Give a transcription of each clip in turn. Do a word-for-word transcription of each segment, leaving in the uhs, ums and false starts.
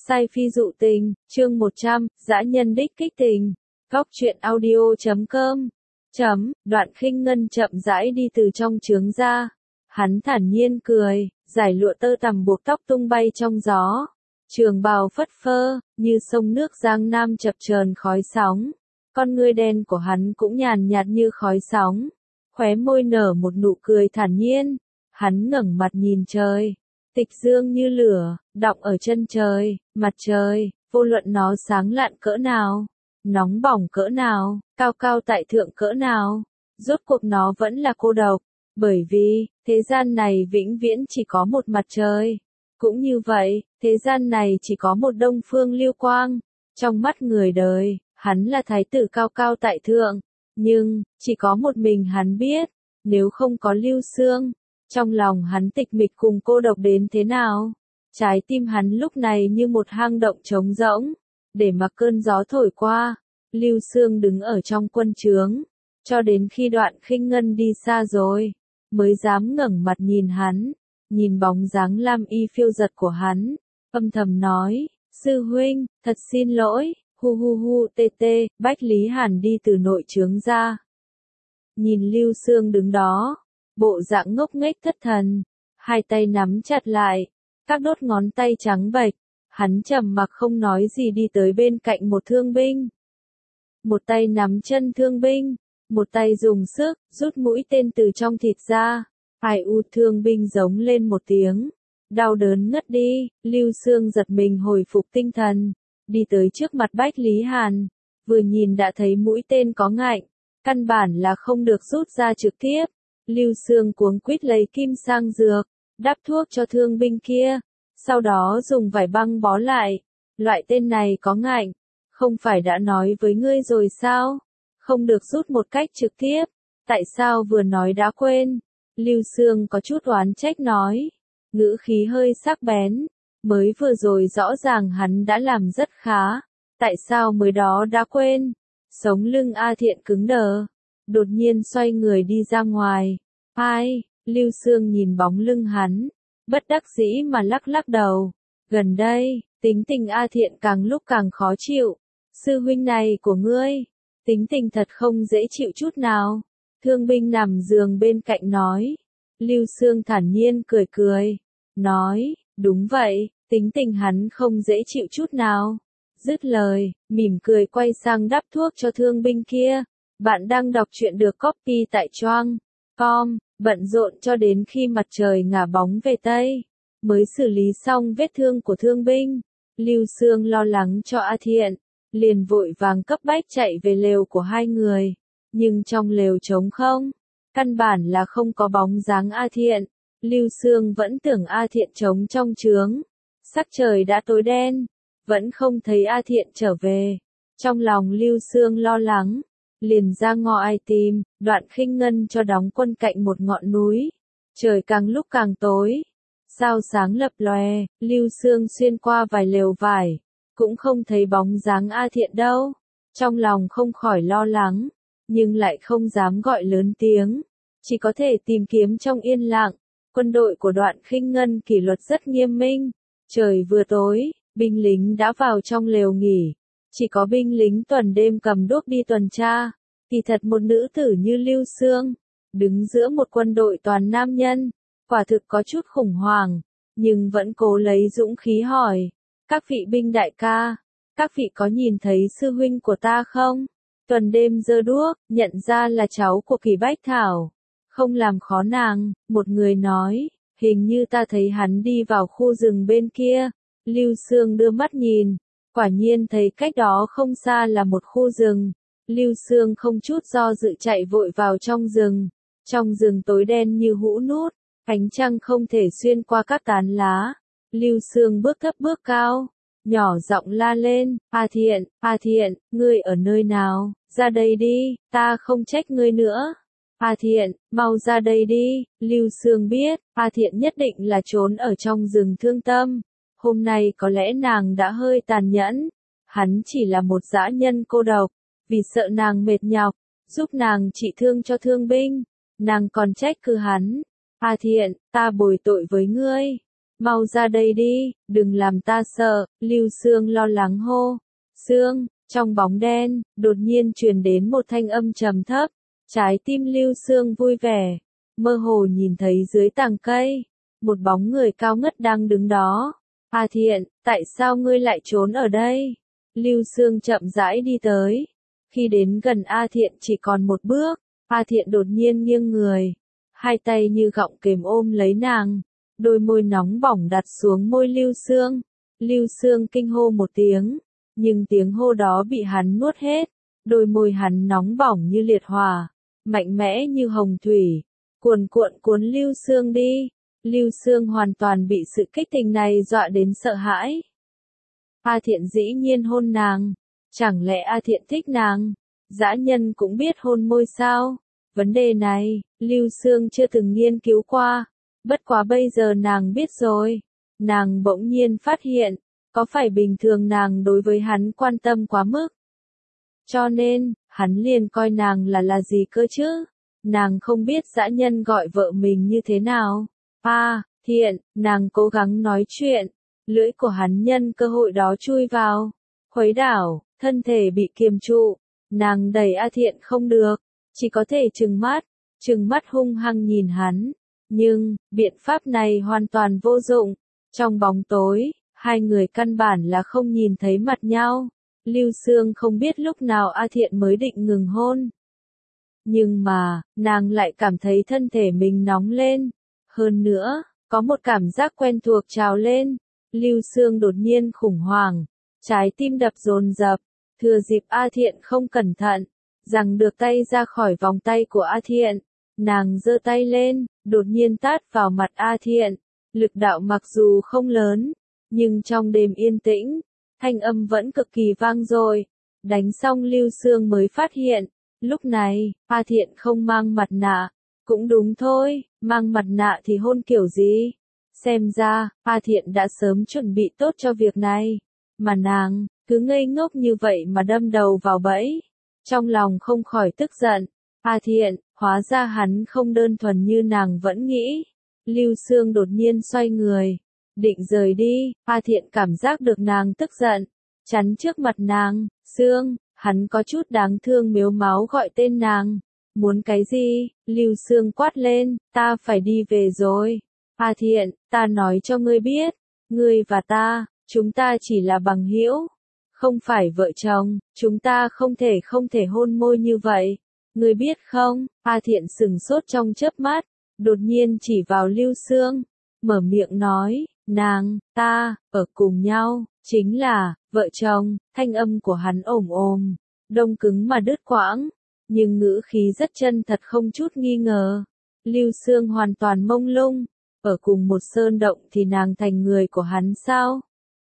Sai phi dụ tình, chương một trăm, dã nhân đích kích tình. Góc truyện audio chấm com. Chấm, Đoạn Khinh Ngân chậm rãi đi từ trong trướng ra. Hắn thản nhiên cười, giải lụa tơ tằm buộc tóc tung bay trong gió. Trường bào phất phơ, như sông nước Giang Nam chập chờn khói sóng. Con ngươi đen của hắn cũng nhàn nhạt như khói sóng. Khóe môi nở một nụ cười thản nhiên. Hắn ngẩng mặt nhìn trời. Tịch dương như lửa, đọng ở chân trời, mặt trời, vô luận nó sáng lạn cỡ nào, nóng bỏng cỡ nào, cao cao tại thượng cỡ nào, rốt cuộc nó vẫn là cô độc, bởi vì, thế gian này vĩnh viễn chỉ có một mặt trời. Cũng như vậy, thế gian này chỉ có một đông phương lưu quang, trong mắt người đời, hắn là thái tử cao cao tại thượng, nhưng, chỉ có một mình hắn biết, nếu không có Lưu Xương, trong lòng hắn tịch mịch cùng cô độc đến thế nào. Trái tim hắn lúc này như một hang động trống rỗng, để mặc cơn gió thổi qua. Lưu Xương đứng ở trong quân trướng, cho đến khi Đoạn Khinh Ngân đi xa rồi, mới dám ngẩng mặt nhìn hắn, nhìn bóng dáng lam y phiêu giật của hắn, âm thầm nói, sư huynh, thật xin lỗi, hu hu hu tê tê. Bách Lý Hàn đi từ nội trướng ra, nhìn Lưu Xương đứng đó, bộ dạng ngốc nghếch thất thần, hai tay nắm chặt lại, các đốt ngón tay trắng bệch, hắn trầm mặc không nói gì đi tới bên cạnh một thương binh. Một tay nắm chân thương binh, một tay dùng sức, rút mũi tên từ trong thịt ra. Ai u, thương binh giống lên một tiếng, đau đớn ngất đi. Lưu Xương giật mình hồi phục tinh thần, đi tới trước mặt Bách Lý Hàn, vừa nhìn đã thấy mũi tên có ngạnh, căn bản là không được rút ra trực tiếp. Lưu Xương cuống quýt lấy kim sang dược, đắp thuốc cho thương binh kia, sau đó dùng vải băng bó lại. Loại tên này có ngạnh, không phải đã nói với ngươi rồi sao? Không được rút một cách trực tiếp, tại sao vừa nói đã quên? Lưu Xương có chút oán trách nói, ngữ khí hơi sắc bén, mới vừa rồi rõ ràng hắn đã làm rất khá, tại sao mới đó đã quên? Sống lưng A Thiện cứng đờ, đột nhiên xoay người đi ra ngoài. Ai? Lưu Xương nhìn bóng lưng hắn, bất đắc dĩ mà lắc lắc đầu. Gần đây, tính tình A Thiện càng lúc càng khó chịu. Sư huynh này của ngươi, tính tình thật không dễ chịu chút nào. Thương binh nằm giường bên cạnh nói. Lưu Xương thản nhiên cười cười, nói, đúng vậy, tính tình hắn không dễ chịu chút nào. Dứt lời, mỉm cười quay sang đắp thuốc cho thương binh kia. Bạn đang đọc truyện được copy tại choang com, bận rộn cho đến khi mặt trời ngả bóng về Tây, mới xử lý xong vết thương của thương binh. Lưu Xương lo lắng cho A Thiện, liền vội vàng cấp bách chạy về lều của hai người, nhưng trong lều trống không, căn bản là không có bóng dáng A Thiện. Lưu Xương vẫn tưởng A Thiện trống trong trướng, sắc trời đã tối đen, vẫn không thấy A Thiện trở về. Trong lòng Lưu Xương lo lắng, liền ra ngõ ai tìm. Đoạn Khinh Ngân cho đóng quân cạnh một ngọn núi. Trời càng lúc càng tối, sao sáng lập lòe. Lưu Xương xuyên qua vài lều vải, cũng không thấy bóng dáng A Thiện đâu. Trong lòng không khỏi lo lắng, nhưng lại không dám gọi lớn tiếng, chỉ có thể tìm kiếm trong yên lặng. Quân đội của Đoạn Khinh Ngân kỷ luật rất nghiêm minh. Trời vừa tối, binh lính đã vào trong lều nghỉ. Chỉ có binh lính tuần đêm cầm đuốc đi tuần tra. Kỳ thật một nữ tử như Lưu Xương, đứng giữa một quân đội toàn nam nhân, quả thực có chút khủng hoảng, nhưng vẫn cố lấy dũng khí hỏi. Các vị binh đại ca, các vị có nhìn thấy sư huynh của ta không? Tuần đêm giơ đuốc, nhận ra là cháu của Kỳ Bách Thảo. Không làm khó nàng, một người nói, hình như ta thấy hắn đi vào khu rừng bên kia. Lưu Xương đưa mắt nhìn, quả nhiên thấy cách đó không xa là một khu rừng. Lưu Xương không chút do dự chạy vội vào trong rừng. Trong rừng tối đen như hũ nút, ánh trăng không thể xuyên qua các tán lá. Lưu Xương bước thấp bước cao, nhỏ giọng la lên, A Thiện, A Thiện, ngươi ở nơi nào, ra đây đi, ta không trách ngươi nữa. A Thiện, mau ra đây đi. Lưu Xương biết, A Thiện nhất định là trốn ở trong rừng thương tâm. Hôm nay có lẽ nàng đã hơi tàn nhẫn. Hắn chỉ là một dã nhân cô độc, vì sợ nàng mệt nhọc, giúp nàng trị thương cho thương binh. Nàng còn trách cứ hắn. A Thiện, ta bồi tội với ngươi. mau ra đây đi, đừng làm ta sợ, Lưu Sương lo lắng hô. Sương, trong bóng đen, đột nhiên truyền đến một thanh âm trầm thấp, trái tim Lưu Sương vui vẻ, mơ hồ nhìn thấy dưới tàng cây, một bóng người cao ngất đang đứng đó. A Thiện, tại sao ngươi lại trốn ở đây? Lưu Sương chậm rãi đi tới, khi đến gần A Thiện chỉ còn một bước, A Thiện đột nhiên nghiêng người, hai tay như gọng kềm ôm lấy nàng, đôi môi nóng bỏng đặt xuống môi Lưu Sương. Lưu Sương kinh hô một tiếng, nhưng tiếng hô đó bị hắn nuốt hết, đôi môi hắn nóng bỏng như liệt hỏa, mạnh mẽ như hồng thủy, cuồn cuộn cuốn Lưu Sương đi. Lưu Sương hoàn toàn bị sự kích tình này dọa đến sợ hãi. A Thiện dĩ nhiên hôn nàng, chẳng lẽ A Thiện thích nàng? Dã nhân cũng biết hôn môi sao? Vấn đề này, Lưu Sương chưa từng nghiên cứu qua, bất quá bây giờ nàng biết rồi. Nàng bỗng nhiên phát hiện, có phải bình thường nàng đối với hắn quan tâm quá mức? Cho nên, hắn liền coi nàng là là gì cơ chứ? Nàng không biết dã nhân gọi vợ mình như thế nào. A Thiện, nàng cố gắng nói chuyện, lưỡi của hắn nhân cơ hội đó chui vào, khuấy đảo, thân thể bị kiềm trụ, nàng đẩy A Thiện không được, chỉ có thể trừng mắt, trừng mắt hung hăng nhìn hắn, nhưng, biện pháp này hoàn toàn vô dụng, trong bóng tối, hai người căn bản là không nhìn thấy mặt nhau, Lưu Sương không biết lúc nào A Thiện mới định ngừng hôn. Nhưng mà, nàng lại cảm thấy thân thể mình nóng lên. Hơn nữa, có một cảm giác quen thuộc trào lên, Lưu Sương đột nhiên khủng hoảng, trái tim đập dồn dập, thừa dịp A Thiện không cẩn thận, giằng được tay ra khỏi vòng tay của A Thiện, nàng giơ tay lên, đột nhiên tát vào mặt A Thiện, lực đạo mặc dù không lớn, nhưng trong đêm yên tĩnh, thanh âm vẫn cực kỳ vang dội. Đánh xong Lưu Sương mới phát hiện, lúc này, A Thiện không mang mặt nạ. Cũng đúng thôi, mang mặt nạ thì hôn kiểu gì? Xem ra, A Thiện đã sớm chuẩn bị tốt cho việc này. Mà nàng, cứ ngây ngốc như vậy mà đâm đầu vào bẫy. Trong lòng không khỏi tức giận. A Thiện, hóa ra hắn không đơn thuần như nàng vẫn nghĩ. Lưu Sương đột nhiên xoay người, định rời đi. A Thiện cảm giác được nàng tức giận, chắn trước mặt nàng. Sương, hắn có chút đáng thương mếu máo gọi tên nàng. Muốn cái gì? Lưu Sương quát lên, ta phải đi về rồi. A Thiện, ta nói cho ngươi biết, ngươi và ta, chúng ta chỉ là bằng hữu, không phải vợ chồng, chúng ta không thể không thể hôn môi như vậy. Ngươi biết không? A Thiện sừng sốt trong chớp mắt, đột nhiên chỉ vào Lưu Sương, mở miệng nói, nàng, ta, ở cùng nhau, chính là, vợ chồng. Thanh âm của hắn ồm ồm, đông cứng mà đứt quãng, nhưng ngữ khí rất chân thật không chút nghi ngờ. Lưu Sương hoàn toàn mông lung, ở cùng một sơn động thì nàng thành người của hắn sao?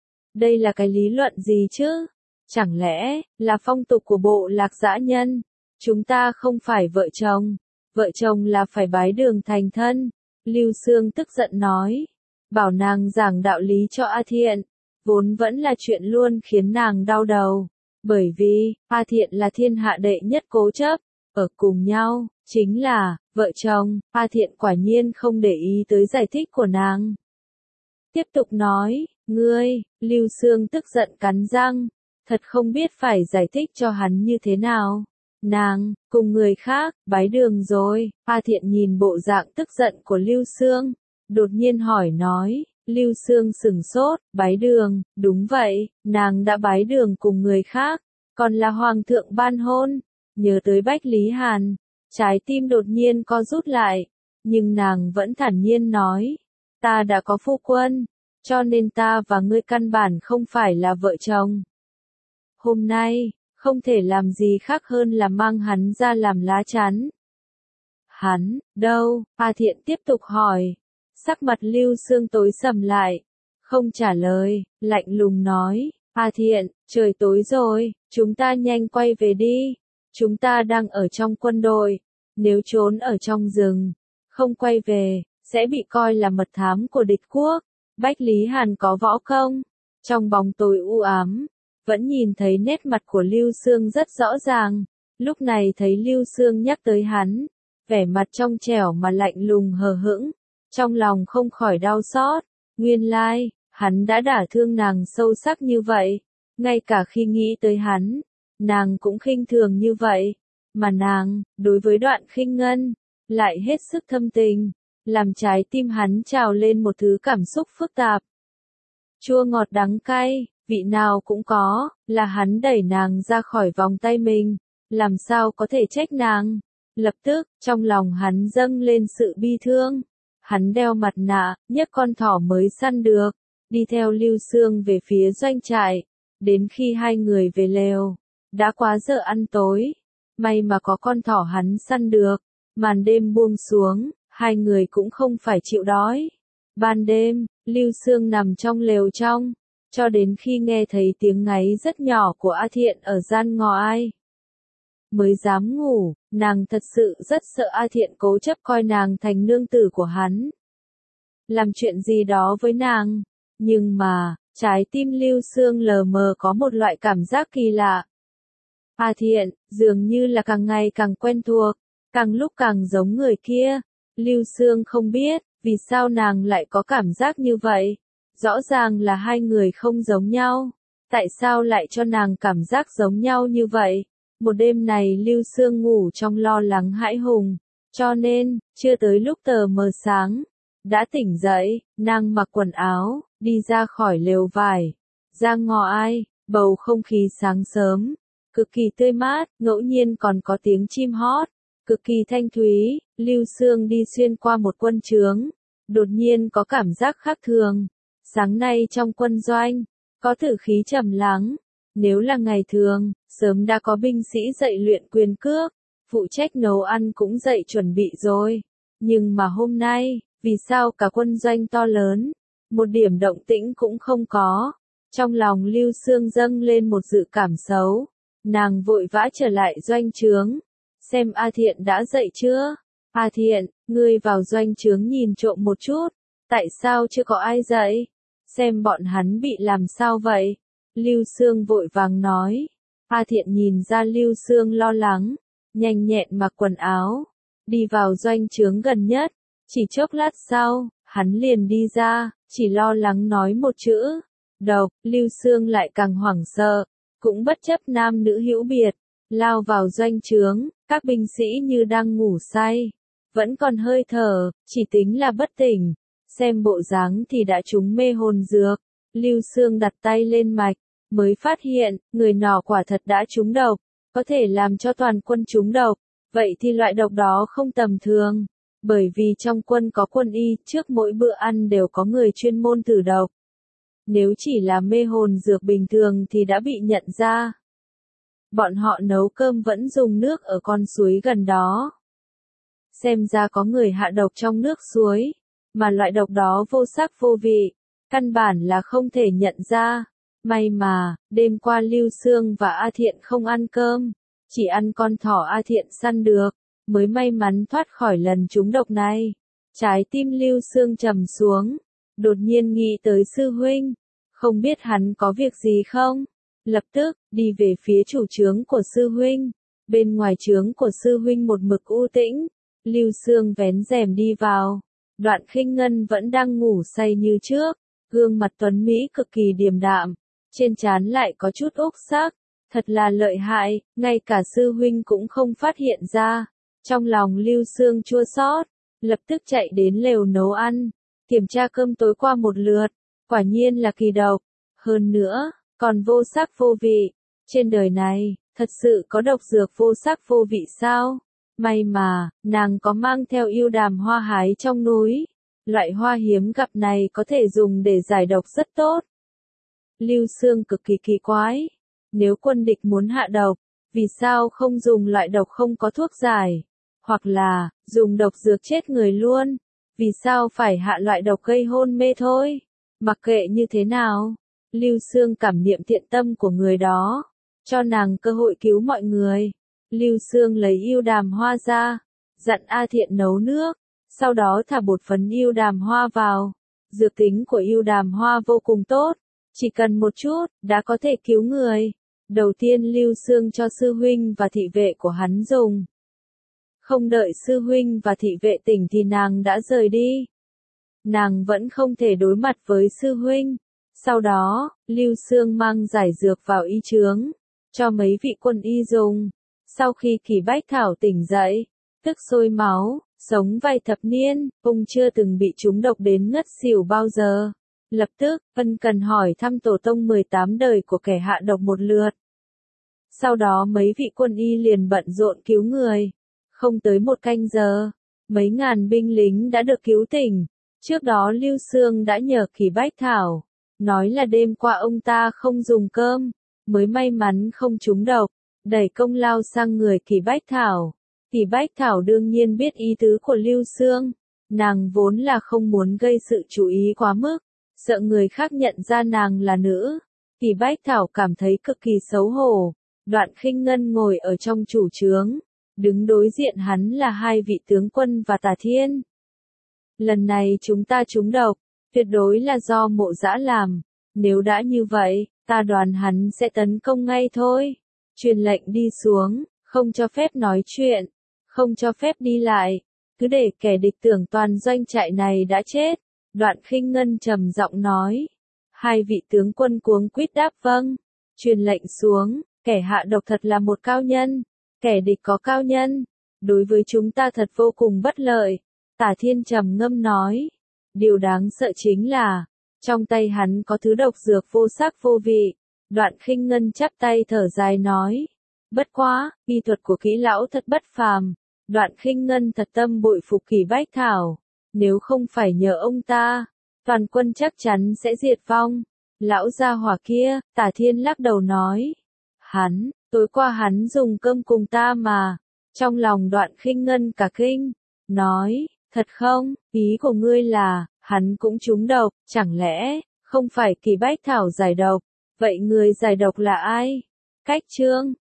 Đây là cái lý luận gì chứ? Chẳng lẽ, là phong tục của bộ lạc dã nhân? Chúng ta không phải vợ chồng, vợ chồng là phải bái đường thành thân. Lưu Sương tức giận nói, bảo nàng giảng đạo lý cho A Thiện, vốn vẫn là chuyện luôn khiến nàng đau đầu. Bởi vì, A Thiện là thiên hạ đệ nhất cố chấp, ở cùng nhau, chính là, vợ chồng. A Thiện quả nhiên không để ý tới giải thích của nàng. Tiếp tục nói, ngươi, Lưu Sương tức giận cắn răng, thật không biết phải giải thích cho hắn như thế nào. Nàng, cùng người khác, bái đường rồi. A Thiện nhìn bộ dạng tức giận của Lưu Sương, đột nhiên hỏi nói. Lưu Sương sừng sốt, bái đường, đúng vậy, nàng đã bái đường cùng người khác, còn là hoàng thượng ban hôn. Nhớ tới Bách Lý Hàn, trái tim đột nhiên co rút lại, nhưng nàng vẫn thản nhiên nói, ta đã có phu quân, cho nên ta và ngươi căn bản không phải là vợ chồng. Hôm nay, không thể làm gì khác hơn là mang hắn ra làm lá chắn. Hắn, đâu? A Thiện tiếp tục hỏi. Sắc mặt Lưu Sương tối sầm lại, không trả lời, lạnh lùng nói, A Thiện, trời tối rồi, chúng ta nhanh quay về đi, chúng ta đang ở trong quân đội, nếu trốn ở trong rừng, không quay về, sẽ bị coi là mật thám của địch quốc. Bách Lý Hàn có võ công, trong bóng tối u ám, vẫn nhìn thấy nét mặt của Lưu Sương rất rõ ràng, lúc này thấy Lưu Sương nhắc tới hắn, vẻ mặt trong trẻo mà lạnh lùng hờ hững. Trong lòng không khỏi đau xót, Nguyên lai, like, hắn đã đả thương nàng sâu sắc như vậy. Ngay cả khi nghĩ tới hắn, nàng cũng khinh thường như vậy. Mà nàng, đối với Đoạn Khinh Ngân, lại hết sức thâm tình, làm trái tim hắn trào lên một thứ cảm xúc phức tạp. Chua ngọt đắng cay, vị nào cũng có, là hắn đẩy nàng ra khỏi vòng tay mình, làm sao có thể trách nàng. Lập tức, trong lòng hắn dâng lên sự bi thương. Hắn đeo mặt nạ, nhấc con thỏ mới săn được, đi theo Lưu Xương về phía doanh trại. Đến khi hai người về lều, đã quá giờ ăn tối. May mà có con thỏ hắn săn được. Màn đêm buông xuống, hai người cũng không phải chịu đói. Ban đêm, Lưu Xương nằm trong lều trong, cho đến khi nghe thấy tiếng ngáy rất nhỏ của A Thiện ở gian ngoài. Mới dám ngủ, nàng thật sự rất sợ A Thiện cố chấp coi nàng thành nương tử của hắn. Làm chuyện gì đó với nàng. Nhưng mà, trái tim Lưu Xương lờ mờ có một loại cảm giác kỳ lạ. A Thiện, dường như là càng ngày càng quen thuộc, càng lúc càng giống người kia. Lưu Xương không biết, vì sao nàng lại có cảm giác như vậy. Rõ ràng là hai người không giống nhau. Tại sao lại cho nàng cảm giác giống nhau như vậy? Một đêm này Lưu Xương ngủ trong lo lắng hãi hùng. Cho nên, chưa tới lúc tờ mờ sáng, đã tỉnh dậy, nàng mặc quần áo, đi ra khỏi lều vải. Ra ngoài, bầu không khí sáng sớm, cực kỳ tươi mát, ngẫu nhiên còn có tiếng chim hót, cực kỳ thanh thúy. Lưu Xương đi xuyên qua một quân trướng, đột nhiên có cảm giác khác thường. Sáng nay trong quân doanh, có tử khí trầm lắng. Nếu là ngày thường, sớm đã có binh sĩ dậy luyện quyền cước, phụ trách nấu ăn cũng dậy chuẩn bị rồi. Nhưng mà hôm nay, vì sao cả quân doanh to lớn, một điểm động tĩnh cũng không có. Trong lòng Lưu Xương dâng lên một dự cảm xấu. Nàng vội vã trở lại doanh trướng, xem A Thiện đã dậy chưa. A Thiện, ngươi vào doanh trướng nhìn trộm một chút, tại sao chưa có ai dậy? Xem bọn hắn bị làm sao vậy? Lưu Xương vội vàng nói. A Thiện nhìn ra Lưu Xương lo lắng, nhanh nhẹn mặc quần áo, đi vào doanh trướng gần nhất. Chỉ chốc lát sau, hắn liền đi ra, chỉ lo lắng nói một chữ, độc. Lưu Xương lại càng hoảng sợ, cũng bất chấp nam nữ hữu biệt, lao vào doanh trướng. Các binh sĩ như đang ngủ say, vẫn còn hơi thở, chỉ tính là bất tỉnh. Xem bộ dáng thì đã trúng mê hồn dược. Lưu Xương đặt tay lên mạch, mới phát hiện, người nọ quả thật đã trúng độc, có thể làm cho toàn quân trúng độc. Vậy thì loại độc đó không tầm thường, bởi vì trong quân có quân y, trước mỗi bữa ăn đều có người chuyên môn thử độc. Nếu chỉ là mê hồn dược bình thường thì đã bị nhận ra. Bọn họ nấu cơm vẫn dùng nước ở con suối gần đó. Xem ra có người hạ độc trong nước suối, mà loại độc đó vô sắc vô vị, căn bản là không thể nhận ra. May mà, đêm qua Lưu Xương và A Thiện không ăn cơm, chỉ ăn con thỏ A Thiện săn được, mới may mắn thoát khỏi lần trúng độc này. Trái tim Lưu Xương trầm xuống, đột nhiên nghĩ tới sư huynh, không biết hắn có việc gì không? Lập tức, đi về phía chủ trướng của sư huynh. Bên ngoài trướng của sư huynh một mực u tĩnh, Lưu Xương vén rèm đi vào. Đoạn Khinh Ngân vẫn đang ngủ say như trước, gương mặt tuấn mỹ cực kỳ điềm đạm, trên trán lại có chút úc sắc, thật là lợi hại, ngay cả sư huynh cũng không phát hiện ra. Trong lòng Lưu Xương chua xót, lập tức chạy đến lều nấu ăn, kiểm tra cơm tối qua một lượt, quả nhiên là kỳ độc, hơn nữa, còn vô sắc vô vị. Trên đời này, thật sự có độc dược vô sắc vô vị sao? May mà, nàng có mang theo yêu đàm hoa hái trong núi. Loại hoa hiếm gặp này có thể dùng để giải độc rất tốt. Lưu Xương cực kỳ kỳ quái. Nếu quân địch muốn hạ độc, vì sao không dùng loại độc không có thuốc giải? Hoặc là, dùng độc dược chết người luôn? Vì sao phải hạ loại độc gây hôn mê thôi? Mặc kệ như thế nào, Lưu Xương cảm niệm thiện tâm của người đó, cho nàng cơ hội cứu mọi người. Lưu Xương lấy yêu đàm hoa ra, dặn A Thiện nấu nước, sau đó thả bột phấn yêu đàm hoa vào. Dược tính của yêu đàm hoa vô cùng tốt, chỉ cần một chút, đã có thể cứu người. Đầu tiên Lưu Xương cho sư huynh và thị vệ của hắn dùng. Không đợi sư huynh và thị vệ tỉnh thì nàng đã rời đi. nàng vẫn không thể đối mặt với sư huynh. Sau đó, Lưu Xương mang giải dược vào y chướng, cho mấy vị quân y dùng. Sau khi Kỳ Bách Thảo tỉnh dậy, tức sôi máu, sống vài thập niên, ông chưa từng bị trúng độc đến ngất xỉu bao giờ. Lập tức, ân cần hỏi thăm tổ tông mười tám đời của kẻ hạ độc một lượt. Sau đó mấy vị quân y liền bận rộn cứu người. Không tới một canh giờ, mấy ngàn binh lính đã được cứu tỉnh. Trước đó Lưu Xương đã nhờ Kỳ Bách Thảo, nói là đêm qua ông ta không dùng cơm, mới may mắn không trúng độc, đẩy công lao sang người Kỳ Bách Thảo. Kỳ Bách Thảo đương nhiên biết ý tứ của Lưu Xương, nàng vốn là không muốn gây sự chú ý quá mức, sợ người khác nhận ra nàng là nữ. Kỳ Bách Thảo cảm thấy cực kỳ xấu hổ. Đoạn Khinh Ngân ngồi ở trong chủ trướng, đứng đối diện hắn là hai vị tướng quân và Tả Thiên. Lần này chúng ta trúng độc, tuyệt đối là do Mộ Dã làm, nếu đã như vậy, ta đoán hắn sẽ tấn công ngay thôi. Truyền lệnh đi xuống, không cho phép nói chuyện, không cho phép đi lại, cứ để kẻ địch tưởng toàn doanh trại này đã chết. Đoạn Khinh Ngân trầm giọng nói. Hai vị tướng quân cuống quýt đáp vâng. Truyền lệnh xuống, kẻ hạ độc thật là một cao nhân, kẻ địch có cao nhân, đối với chúng ta thật vô cùng bất lợi. Tả Thiên trầm ngâm nói. Điều đáng sợ chính là, trong tay hắn có thứ độc dược vô sắc vô vị. Đoạn Khinh Ngân chắp tay thở dài nói. Bất quá, y thuật của Kỹ lão thật bất phàm. Đoạn Khinh Ngân thật tâm bội phục Kỳ Bách Thảo. Nếu không phải nhờ ông ta, toàn quân chắc chắn sẽ diệt vong. Lão gia hỏa kia, Tả Thiên lắc đầu nói. Hắn, tối qua hắn dùng cơm cùng ta mà. Trong lòng Đoạn Khinh Ngân cả kinh, nói, thật không, ý của ngươi là, hắn cũng trúng độc, chẳng lẽ, không phải Kỳ Bách Thảo giải độc, vậy người giải độc là ai? Cách Trương.